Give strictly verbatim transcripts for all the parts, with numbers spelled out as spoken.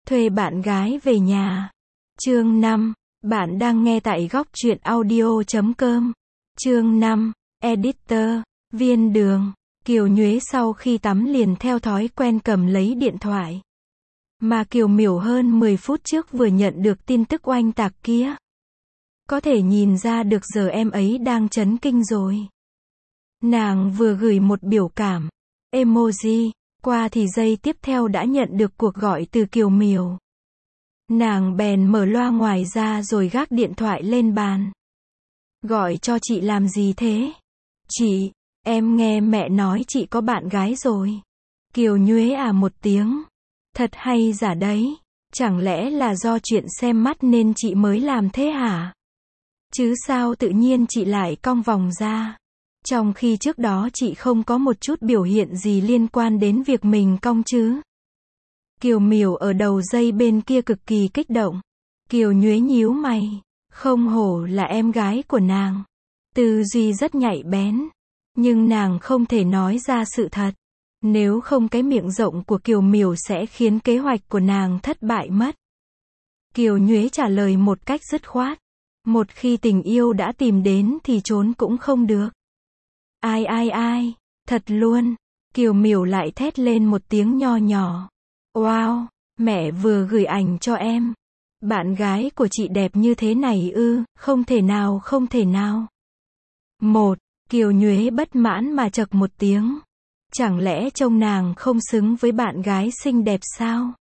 Thuê bạn gái về nhà. Chương năm. Bạn đang nghe tại góc truyện audio chấm com. Chương năm. Editor. Viên Đường. Kiều Nhuế sau khi tắm liền theo thói quen cầm lấy điện thoại. Mà Kiều Miểu hơn mười phút trước vừa nhận được tin tức oanh tạc kia. Có thể nhìn ra được giờ em ấy đang chấn kinh rồi. Nàng vừa gửi một biểu cảm emoji qua thì giây tiếp theo đã nhận được cuộc gọi từ Kiều Miểu. Nàng bèn mở loa ngoài ra rồi gác điện thoại lên bàn. Gọi cho chị làm gì thế? Chị, em nghe mẹ nói chị có bạn gái rồi. Kiều Nhuế à một tiếng. Thật hay giả đấy. Chẳng lẽ là do chuyện xem mắt nên chị mới làm thế hả? Chứ sao tự nhiên chị lại cong vòng ra? Trong khi trước đó chị không có một chút biểu hiện gì liên quan đến việc mình cong chứ. Kiều Miểu ở đầu dây bên kia cực kỳ kích động. Kiều Nhuế nhíu mày. Không hổ là em gái của nàng. Tư duy rất nhạy bén. Nhưng nàng không thể nói ra sự thật. Nếu không cái miệng rộng của Kiều Miểu sẽ khiến kế hoạch của nàng thất bại mất. Kiều Nhuế trả lời một cách dứt khoát. Một khi tình yêu đã tìm đến thì trốn cũng không được. Ai ai ai, thật luôn. Kiều Miểu lại thét lên một tiếng nho nhỏ. Wow, mẹ vừa gửi ảnh cho em. Bạn gái của chị đẹp như thế này ư, không thể nào không thể nào. Một, Kiều Nhuế bất mãn mà chậc một tiếng. Chẳng lẽ trông nàng không xứng với bạn gái xinh đẹp sao?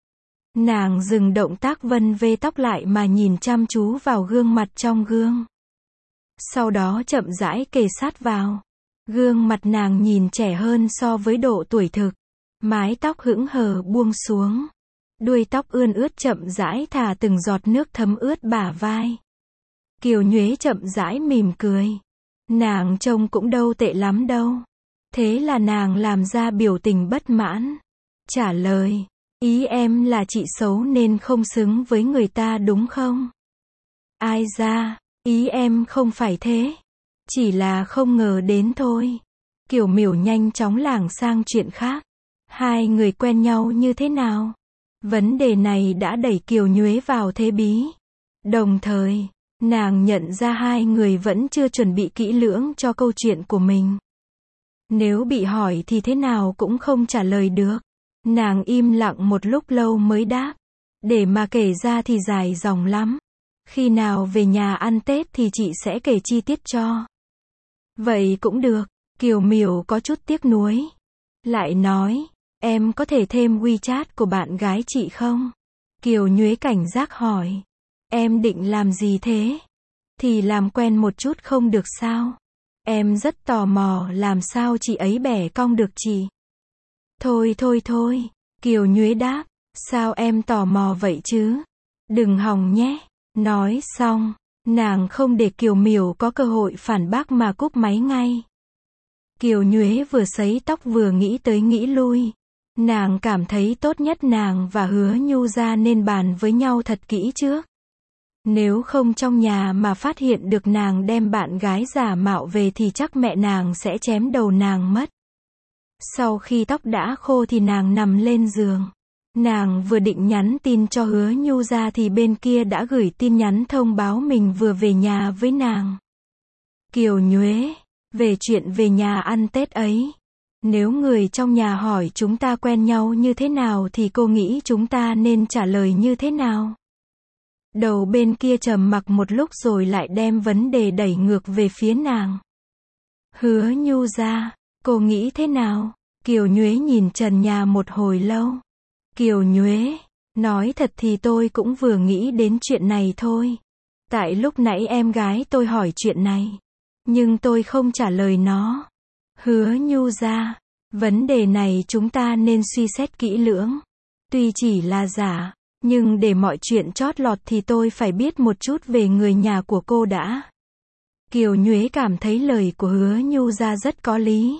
Nàng dừng động tác vân vê tóc lại mà nhìn chăm chú vào gương mặt trong gương. Sau đó chậm rãi kề sát vào. Gương mặt nàng nhìn trẻ hơn so với độ tuổi thực. Mái tóc hững hờ buông xuống. Đuôi tóc ươn ướt chậm rãi thả từng giọt nước thấm ướt bả vai. Kiều Nhuế chậm rãi mỉm cười. Nàng trông cũng đâu tệ lắm đâu. Thế là nàng làm ra biểu tình bất mãn. Trả lời. Ý em là chị xấu nên không xứng với người ta đúng không? Ai ra, ý em không phải thế. Chỉ là không ngờ đến thôi. Kiều Miểu nhanh chóng lảng sang chuyện khác. Hai người quen nhau như thế nào? Vấn đề này đã đẩy Kiều Nhuế vào thế bí. Đồng thời, nàng nhận ra hai người vẫn chưa chuẩn bị kỹ lưỡng cho câu chuyện của mình. Nếu bị hỏi thì thế nào cũng không trả lời được. Nàng im lặng một lúc lâu mới đáp. Để mà kể ra thì dài dòng lắm. Khi nào về nhà ăn Tết thì chị sẽ kể chi tiết cho. Vậy cũng được. Kiều Miểu có chút tiếc nuối. Lại nói, em có thể thêm WeChat của bạn gái chị không? Kiều Nhuế cảnh giác hỏi. Em định làm gì thế? Thì làm quen một chút không được sao? Em rất tò mò làm sao chị ấy bẻ cong được chị. Thôi thôi thôi, Kiều Nhuế đáp. Sao em tò mò vậy chứ? Đừng hòng nhé. Nói xong, nàng không để Kiều Miểu có cơ hội phản bác mà cúp máy ngay. Kiều Nhuế vừa sấy tóc vừa nghĩ tới nghĩ lui. Nàng cảm thấy tốt nhất nàng và Hứa Nhu ra nên bàn với nhau thật kỹ trước. Nếu không trong nhà mà phát hiện được nàng đem bạn gái giả mạo về thì chắc mẹ nàng sẽ chém đầu nàng mất. Sau khi tóc đã khô thì nàng nằm lên giường. Nàng vừa định nhắn tin cho Hứa Nhu ra thì bên kia đã gửi tin nhắn thông báo mình vừa về nhà với nàng. Kiều Nhuế, về chuyện về nhà ăn Tết ấy. Nếu người trong nhà hỏi chúng ta quen nhau như thế nào thì cô nghĩ chúng ta nên trả lời như thế nào? Đầu bên kia trầm mặc một lúc rồi lại đem vấn đề đẩy ngược về phía nàng. Hứa Nhu ra, cô nghĩ thế nào? Kiều Nhuế nhìn trần nhà một hồi lâu. Kiều Nhuế, nói thật thì tôi cũng vừa nghĩ đến chuyện này thôi. Tại lúc nãy em gái tôi hỏi chuyện này. Nhưng tôi không trả lời nó. Hứa Nhu ra, vấn đề này chúng ta nên suy xét kỹ lưỡng. Tuy chỉ là giả, nhưng để mọi chuyện chót lọt thì tôi phải biết một chút về người nhà của cô đã. Kiều Nhuế cảm thấy lời của Hứa Nhu ra rất có lý.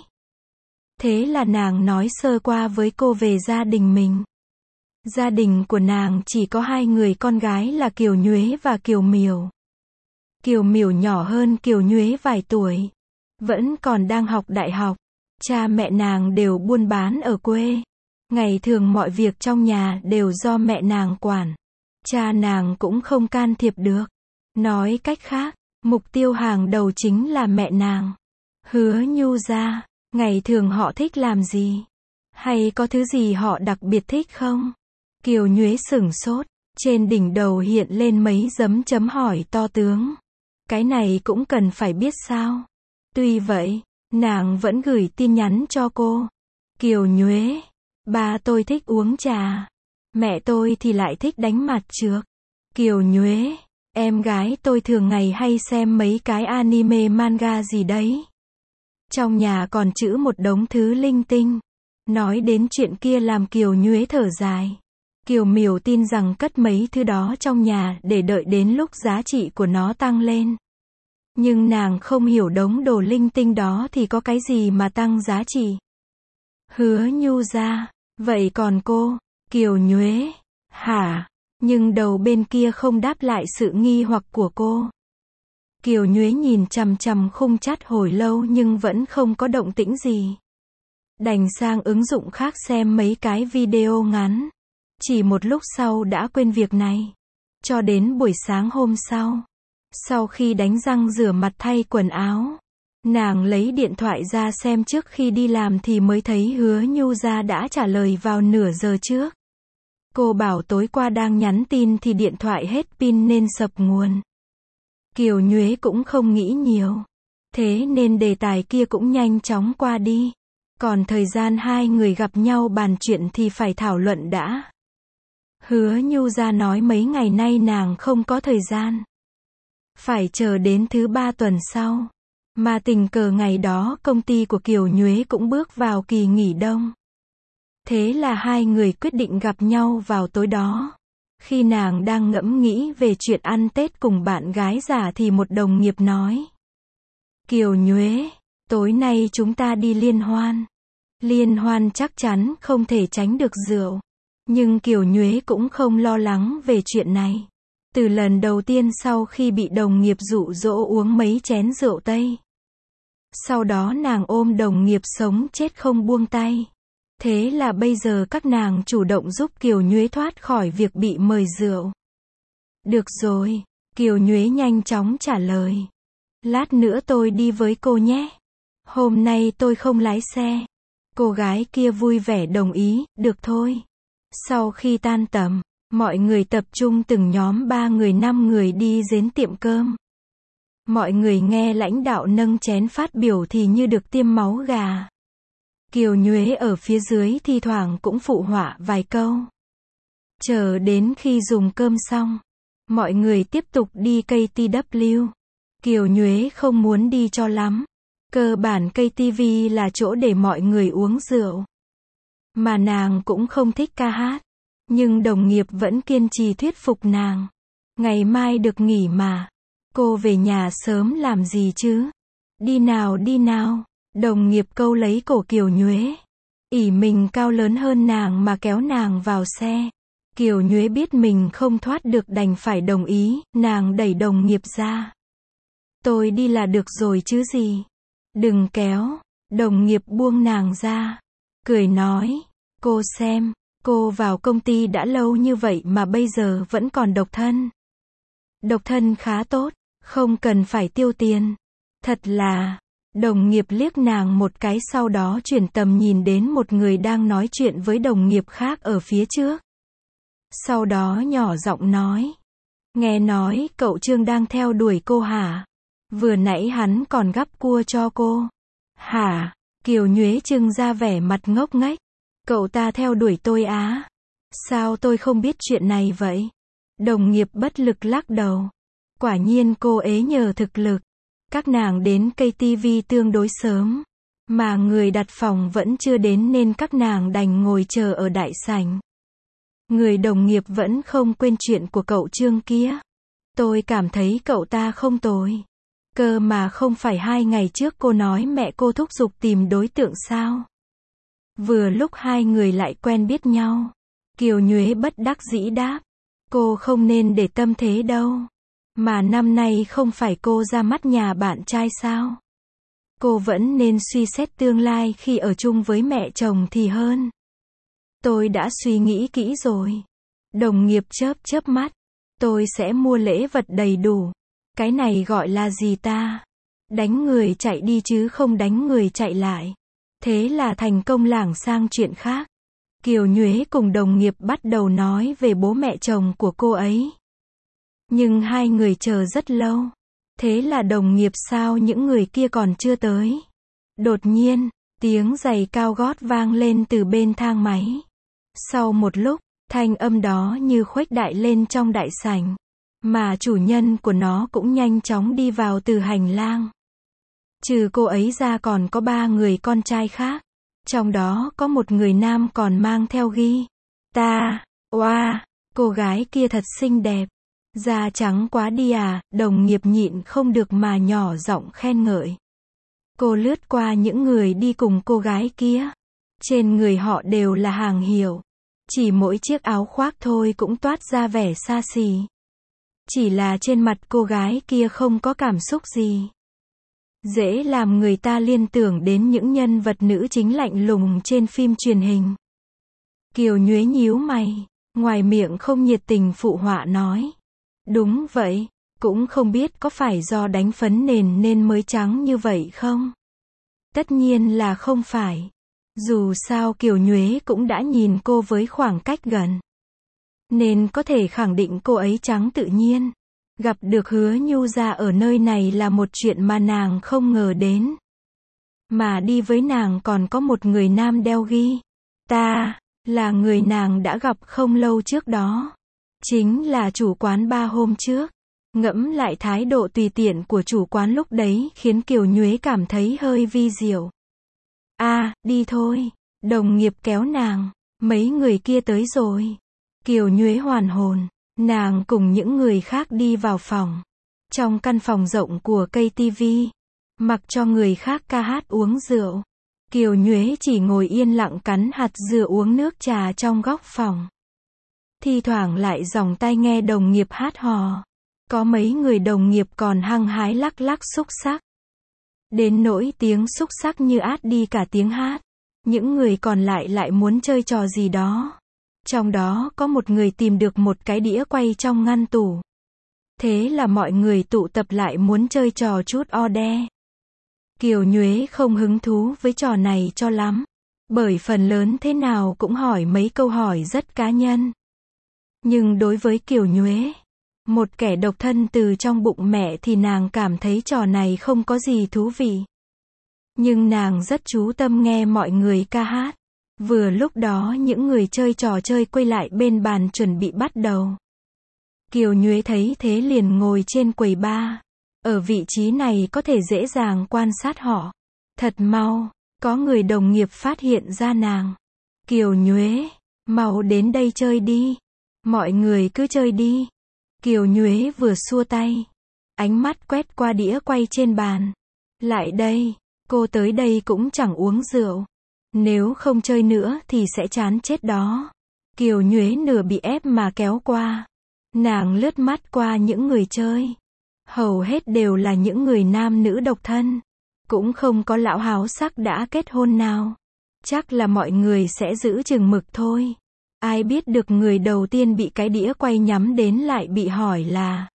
Thế là nàng nói sơ qua với cô về gia đình mình. Gia đình của nàng chỉ có hai người con gái là Kiều Nhuế và Kiều Miểu. Kiều Miểu nhỏ hơn Kiều Nhuế vài tuổi. Vẫn còn đang học đại học. Cha mẹ nàng đều buôn bán ở quê. Ngày thường mọi việc trong nhà đều do mẹ nàng quản. Cha nàng cũng không can thiệp được. Nói cách khác, mục tiêu hàng đầu chính là mẹ nàng. Hứa Nhu gia, ngày thường họ thích làm gì? Hay có thứ gì họ đặc biệt thích không? Kiều Nhuế sửng sốt, trên đỉnh đầu hiện lên mấy dấm chấm hỏi to tướng. Cái này cũng cần phải biết sao? Tuy vậy, nàng vẫn gửi tin nhắn cho cô. Kiều Nhuế, ba tôi thích uống trà. Mẹ tôi thì lại thích đánh mặt trược. Kiều Nhuế, em gái tôi thường ngày hay xem mấy cái anime manga gì đấy. Trong nhà còn trữ một đống thứ linh tinh. Nói đến chuyện kia làm Kiều Nhuế thở dài. Kiều Miểu tin rằng cất mấy thứ đó trong nhà để đợi đến lúc giá trị của nó tăng lên. Nhưng nàng không hiểu đống đồ linh tinh đó thì có cái gì mà tăng giá trị. Hứa Nhu gia, vậy còn cô, Kiều Nhuế, hả? Nhưng đầu bên kia không đáp lại sự nghi hoặc của cô. Kiều Nhuế nhìn chằm chằm khung chat hồi lâu nhưng vẫn không có động tĩnh gì. Đành sang ứng dụng khác xem mấy cái video ngắn. Chỉ một lúc sau đã quên việc này. Cho đến buổi sáng hôm sau. Sau khi đánh răng rửa mặt thay quần áo. Nàng lấy điện thoại ra xem trước khi đi làm thì mới thấy Hứa Nhu gia đã trả lời vào nửa giờ trước. Cô bảo tối qua đang nhắn tin thì điện thoại hết pin nên sập nguồn. Kiều Nhuế cũng không nghĩ nhiều. Thế nên đề tài kia cũng nhanh chóng qua đi. Còn thời gian hai người gặp nhau bàn chuyện thì phải thảo luận đã. Hứa Nhu gia nói mấy ngày nay nàng không có thời gian. Phải chờ đến thứ ba tuần sau. Mà tình cờ ngày đó công ty của Kiều Nhuế cũng bước vào kỳ nghỉ đông. Thế là hai người quyết định gặp nhau vào tối đó. Khi nàng đang ngẫm nghĩ về chuyện ăn Tết cùng bạn gái già thì một đồng nghiệp nói. Kiều Nhuế, tối nay chúng ta đi liên hoan. Liên hoan chắc chắn không thể tránh được rượu. Nhưng Kiều Nhuế cũng không lo lắng về chuyện này. Từ lần đầu tiên sau khi bị đồng nghiệp dụ dỗ uống mấy chén rượu Tây. Sau đó nàng ôm đồng nghiệp sống chết không buông tay. Thế là bây giờ các nàng chủ động giúp Kiều Nhuế thoát khỏi việc bị mời rượu. Được rồi, Kiều Nhuế nhanh chóng trả lời. Lát nữa tôi đi với cô nhé. Hôm nay tôi không lái xe. Cô gái kia vui vẻ đồng ý, được thôi. Sau khi tan tầm, mọi người tập trung từng nhóm ba người năm người đi đến tiệm cơm. Mọi người nghe lãnh đạo nâng chén phát biểu thì như được tiêm máu gà. Kiều Nhuế ở phía dưới thi thoảng cũng phụ họa vài câu. Chờ đến khi dùng cơm xong, mọi người tiếp tục đi cây tê vê. Kiều Nhuế không muốn đi cho lắm. Cơ bản cây ti vi là chỗ để mọi người uống rượu. Mà nàng cũng không thích ca hát. Nhưng đồng nghiệp vẫn kiên trì thuyết phục nàng. Ngày mai được nghỉ mà. Cô về nhà sớm làm gì chứ? Đi nào đi nào. Đồng nghiệp câu lấy cổ Kiều Nhuế. Ỷ mình cao lớn hơn nàng mà kéo nàng vào xe. Kiều Nhuế biết mình không thoát được đành phải đồng ý, nàng đẩy đồng nghiệp ra. Tôi đi là được rồi chứ gì. Đừng kéo. Đồng nghiệp buông nàng ra. Cười nói. Cô xem, cô vào công ty đã lâu như vậy mà bây giờ vẫn còn độc thân. Độc thân khá tốt, không cần phải tiêu tiền. Thật là. Đồng nghiệp liếc nàng một cái sau đó chuyển tầm nhìn đến một người đang nói chuyện với đồng nghiệp khác ở phía trước. Sau đó nhỏ giọng nói. Nghe nói cậu Trương đang theo đuổi cô hả? Vừa nãy hắn còn gắp cua cho cô. Hả? Kiều Nhuế trưng ra vẻ mặt ngốc nghếch. Cậu ta theo đuổi tôi á? Sao tôi không biết chuyện này vậy? Đồng nghiệp bất lực lắc đầu. Quả nhiên cô ấy nhờ thực lực. Các nàng đến cây ti vi tương đối sớm. Mà người đặt phòng vẫn chưa đến nên các nàng đành ngồi chờ ở đại sảnh. Người đồng nghiệp vẫn không quên chuyện của cậu Trương kia. Tôi cảm thấy cậu ta không tồi. Cơ mà không phải hai ngày trước cô nói mẹ cô thúc giục tìm đối tượng sao? Vừa lúc hai người lại quen biết nhau. Kiều Nhuế bất đắc dĩ đáp. Cô không nên để tâm thế đâu. Mà năm nay không phải cô ra mắt nhà bạn trai sao? Cô vẫn nên suy xét tương lai khi ở chung với mẹ chồng thì hơn. Tôi đã suy nghĩ kỹ rồi. Đồng nghiệp chớp chớp mắt. Tôi sẽ mua lễ vật đầy đủ. Cái này gọi là gì ta? Đánh người chạy đi chứ không đánh người chạy lại. Thế là thành công lảng sang chuyện khác. Kiều Nhuế cùng đồng nghiệp bắt đầu nói về bố mẹ chồng của cô ấy. Nhưng hai người chờ rất lâu. Thế là đồng nghiệp sao những người kia còn chưa tới. Đột nhiên, tiếng giày cao gót vang lên từ bên thang máy. Sau một lúc, thanh âm đó như khuếch đại lên trong đại sảnh. Mà chủ nhân của nó cũng nhanh chóng đi vào từ hành lang. Trừ cô ấy ra còn có ba người con trai khác. Trong đó có một người nam còn mang theo ghi. Ta, oa, wow, cô gái kia thật xinh đẹp. Da trắng quá đi à, đồng nghiệp nhịn không được mà nhỏ giọng khen ngợi. Cô lướt qua những người đi cùng cô gái kia. Trên người họ đều là hàng hiệu. Chỉ mỗi chiếc áo khoác thôi cũng toát ra vẻ xa xỉ. Chỉ là trên mặt cô gái kia không có cảm xúc gì. Dễ làm người ta liên tưởng đến những nhân vật nữ chính lạnh lùng trên phim truyền hình. Kiều Nhuế nhíu mày, ngoài miệng không nhiệt tình phụ họa nói. Đúng vậy, cũng không biết có phải do đánh phấn nền nên mới trắng như vậy không? Tất nhiên là không phải. Dù sao Kiều Nhuế cũng đã nhìn cô với khoảng cách gần. Nên có thể khẳng định cô ấy trắng tự nhiên. Gặp được Hứa Nhu Gia ở nơi này là một chuyện mà nàng không ngờ đến. Mà đi với nàng còn có một người nam đeo ghi. Ta, là người nàng đã gặp không lâu trước đó. Chính là chủ quán ba hôm trước. Ngẫm lại thái độ tùy tiện của chủ quán lúc đấy khiến Kiều Nhuế cảm thấy hơi vi diệu. À, đi thôi. Đồng nghiệp kéo nàng. Mấy người kia tới rồi. Kiều Nhuế hoàn hồn. Nàng cùng những người khác đi vào phòng. Trong căn phòng rộng của cây tivi. Mặc cho người khác ca hát uống rượu. Kiều Nhuế chỉ ngồi yên lặng cắn hạt dưa uống nước trà trong góc phòng. Thi thoảng lại dòng tai nghe đồng nghiệp hát hò. Có mấy người đồng nghiệp còn hăng hái lắc lắc xúc xắc. Đến nỗi tiếng xúc xắc như át đi cả tiếng hát. Những người còn lại lại muốn chơi trò gì đó. Trong đó có một người tìm được một cái đĩa quay trong ngăn tủ. Thế là mọi người tụ tập lại muốn chơi trò chút order. Kiều Nhuế không hứng thú với trò này cho lắm. Bởi phần lớn thế nào cũng hỏi mấy câu hỏi rất cá nhân. Nhưng đối với Kiều Nhuế, một kẻ độc thân từ trong bụng mẹ thì nàng cảm thấy trò này không có gì thú vị. Nhưng nàng rất chú tâm nghe mọi người ca hát. Vừa lúc đó những người chơi trò chơi quay lại bên bàn chuẩn bị bắt đầu. Kiều Nhuế thấy thế liền ngồi trên quầy bar. Ở vị trí này có thể dễ dàng quan sát họ. Thật mau, có người đồng nghiệp phát hiện ra nàng. Kiều Nhuế, mau đến đây chơi đi. Mọi người cứ chơi đi. Kiều Nhuế vừa xua tay. Ánh mắt quét qua đĩa quay trên bàn. Lại đây, cô tới đây cũng chẳng uống rượu. Nếu không chơi nữa thì sẽ chán chết đó. Kiều Nhuế nửa bị ép mà kéo qua. Nàng lướt mắt qua những người chơi. Hầu hết đều là những người nam nữ độc thân. Cũng không có lão háo sắc đã kết hôn nào. Chắc là mọi người sẽ giữ chừng mực thôi. Ai biết được người đầu tiên bị cái đĩa quay nhắm đến lại bị hỏi là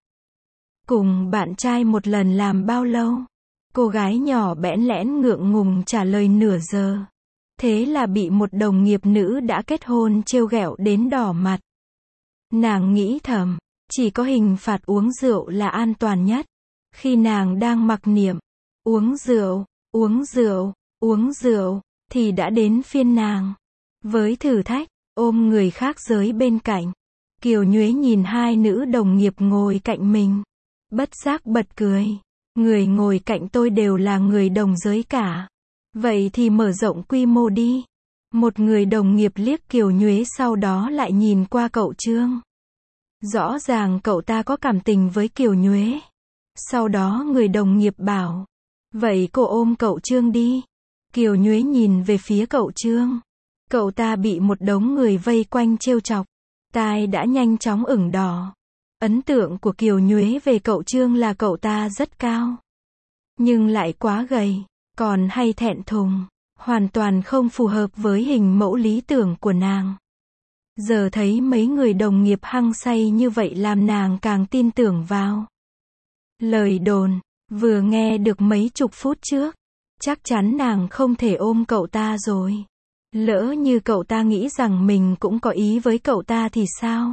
cùng bạn trai một lần làm bao lâu? Cô gái nhỏ bẽn lẽn ngượng ngùng trả lời nửa giờ. Thế là bị một đồng nghiệp nữ đã kết hôn trêu ghẹo đến đỏ mặt. Nàng nghĩ thầm, chỉ có hình phạt uống rượu là an toàn nhất. Khi nàng đang mặc niệm, uống rượu, uống rượu, uống rượu, thì đã đến phiên nàng. Với thử thách, ôm người khác giới bên cạnh. Kiều Nhuế nhìn hai nữ đồng nghiệp ngồi cạnh mình. Bất giác bật cười. Người ngồi cạnh tôi đều là người đồng giới cả. Vậy thì mở rộng quy mô đi. Một người đồng nghiệp liếc Kiều Nhuế sau đó lại nhìn qua cậu Trương. Rõ ràng cậu ta có cảm tình với Kiều Nhuế. Sau đó người đồng nghiệp bảo. Vậy cô ôm cậu Trương đi. Kiều Nhuế nhìn về phía cậu Trương. Cậu ta bị một đống người vây quanh trêu chọc. Tai đã nhanh chóng ửng đỏ. Ấn tượng của Kiều Nhuế về cậu Trương là cậu ta rất cao. Nhưng lại quá gầy. Còn hay thẹn thùng. hoàn toàn không phù hợp với hình mẫu lý tưởng của nàng. Giờ thấy mấy người đồng nghiệp hăng say như vậy làm nàng càng tin tưởng vào lời đồn, vừa nghe được mấy chục phút trước, chắc chắn nàng không thể ôm cậu ta rồi. Lỡ như cậu ta nghĩ rằng mình cũng có ý với cậu ta thì sao?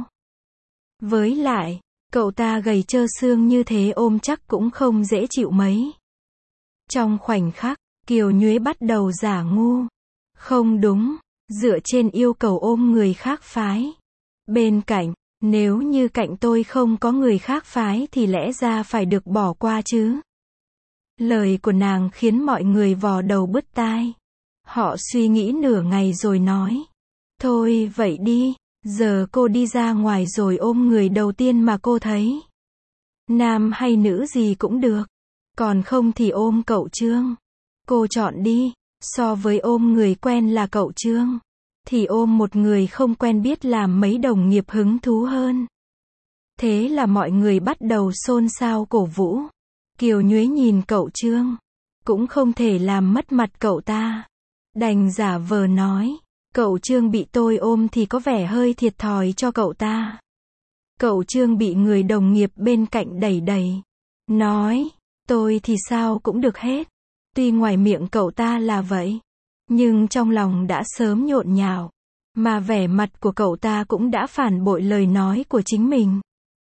Với lại, cậu ta gầy trơ xương như thế ôm chắc cũng không dễ chịu mấy. Trong khoảnh khắc, Kiều Nhuế bắt đầu giả ngu. Không đúng, dựa trên yêu cầu ôm người khác phái. Bên cạnh, nếu như cạnh tôi không có người khác phái thì lẽ ra phải được bỏ qua chứ. Lời của nàng khiến mọi người vò đầu bứt tai. Họ suy nghĩ nửa ngày rồi nói. Thôi vậy đi, giờ cô đi ra ngoài rồi ôm người đầu tiên mà cô thấy. Nam hay nữ gì cũng được. Còn không thì ôm cậu Trương. Cô chọn đi, so với ôm người quen là cậu Trương, thì ôm một người không quen biết làm mấy đồng nghiệp hứng thú hơn. Thế là mọi người bắt đầu xôn xao cổ vũ. Kiều Nhuế nhìn cậu Trương, cũng không thể làm mất mặt cậu ta. Đành giả vờ nói, cậu Trương bị tôi ôm thì có vẻ hơi thiệt thòi cho cậu ta. Cậu Trương bị người đồng nghiệp bên cạnh đẩy đẩy, nói, tôi thì sao cũng được hết. Tuy ngoài miệng cậu ta là vậy, nhưng trong lòng đã sớm nhộn nhạo, mà vẻ mặt của cậu ta cũng đã phản bội lời nói của chính mình.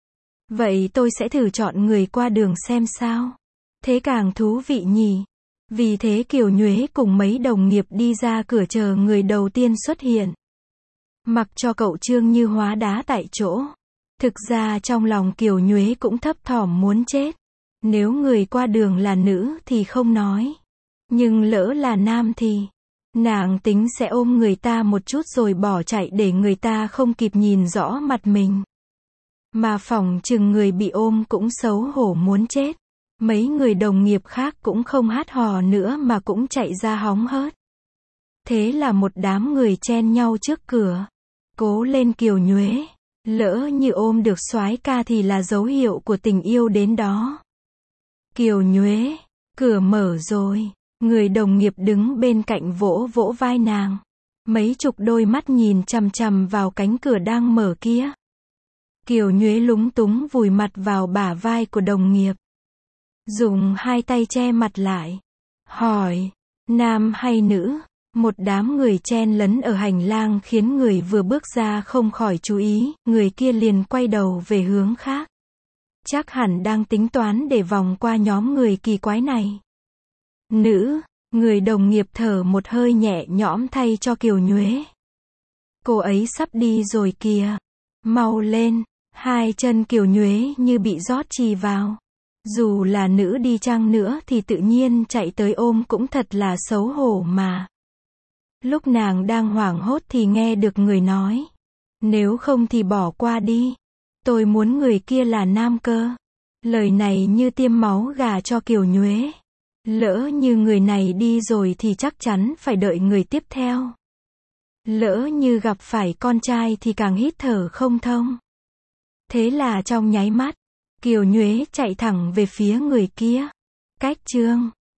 Vậy tôi sẽ thử chọn người qua đường xem sao. Thế càng thú vị nhỉ. Vì thế Kiều Nhuế cùng mấy đồng nghiệp đi ra cửa chờ người đầu tiên xuất hiện. Mặc cho cậu Trương như hóa đá tại chỗ. Thực ra trong lòng Kiều Nhuế cũng thấp thỏm muốn chết. Nếu người qua đường là nữ thì không nói. Nhưng lỡ là nam thì, nàng tính sẽ ôm người ta một chút rồi bỏ chạy để người ta không kịp nhìn rõ mặt mình. Mà phỏng chừng người bị ôm cũng xấu hổ muốn chết. Mấy người đồng nghiệp khác cũng không hát hò nữa mà cũng chạy ra hóng hớt. Thế là một đám người chen nhau trước cửa. Cố lên Kiều Nhuế. Lỡ như ôm được soái ca thì là dấu hiệu của tình yêu đến đó. Kiều Nhuế, cửa mở rồi. Người đồng nghiệp đứng bên cạnh vỗ vỗ vai nàng. Mấy chục đôi mắt nhìn chằm chằm vào cánh cửa đang mở kia. Kiều Nhuế lúng túng vùi mặt vào bả vai của đồng nghiệp. Dùng hai tay che mặt lại. Hỏi, nam hay nữ? Một đám người chen lấn ở hành lang khiến người vừa bước ra không khỏi chú ý, người kia liền quay đầu về hướng khác. Chắc hẳn đang tính toán để vòng qua nhóm người kỳ quái này. Nữ, người đồng nghiệp thở một hơi nhẹ nhõm thay cho Kiều Nhuế. Cô ấy sắp đi rồi kìa. Mau lên, hai chân Kiều Nhuế như bị rót chì vào. Dù là nữ đi chăng nữa thì tự nhiên chạy tới ôm cũng thật là xấu hổ mà. Lúc nàng đang hoảng hốt thì nghe được người nói. Nếu không thì bỏ qua đi. Tôi muốn người kia là nam cơ. Lời này như tiêm máu gà cho Kiều Nhuế. Lỡ như người này đi rồi thì chắc chắn phải đợi người tiếp theo. Lỡ như gặp phải con trai thì càng hít thở không thông. Thế là trong nháy mắt, Kiều Nhuế chạy thẳng về phía người kia. Cách Trương,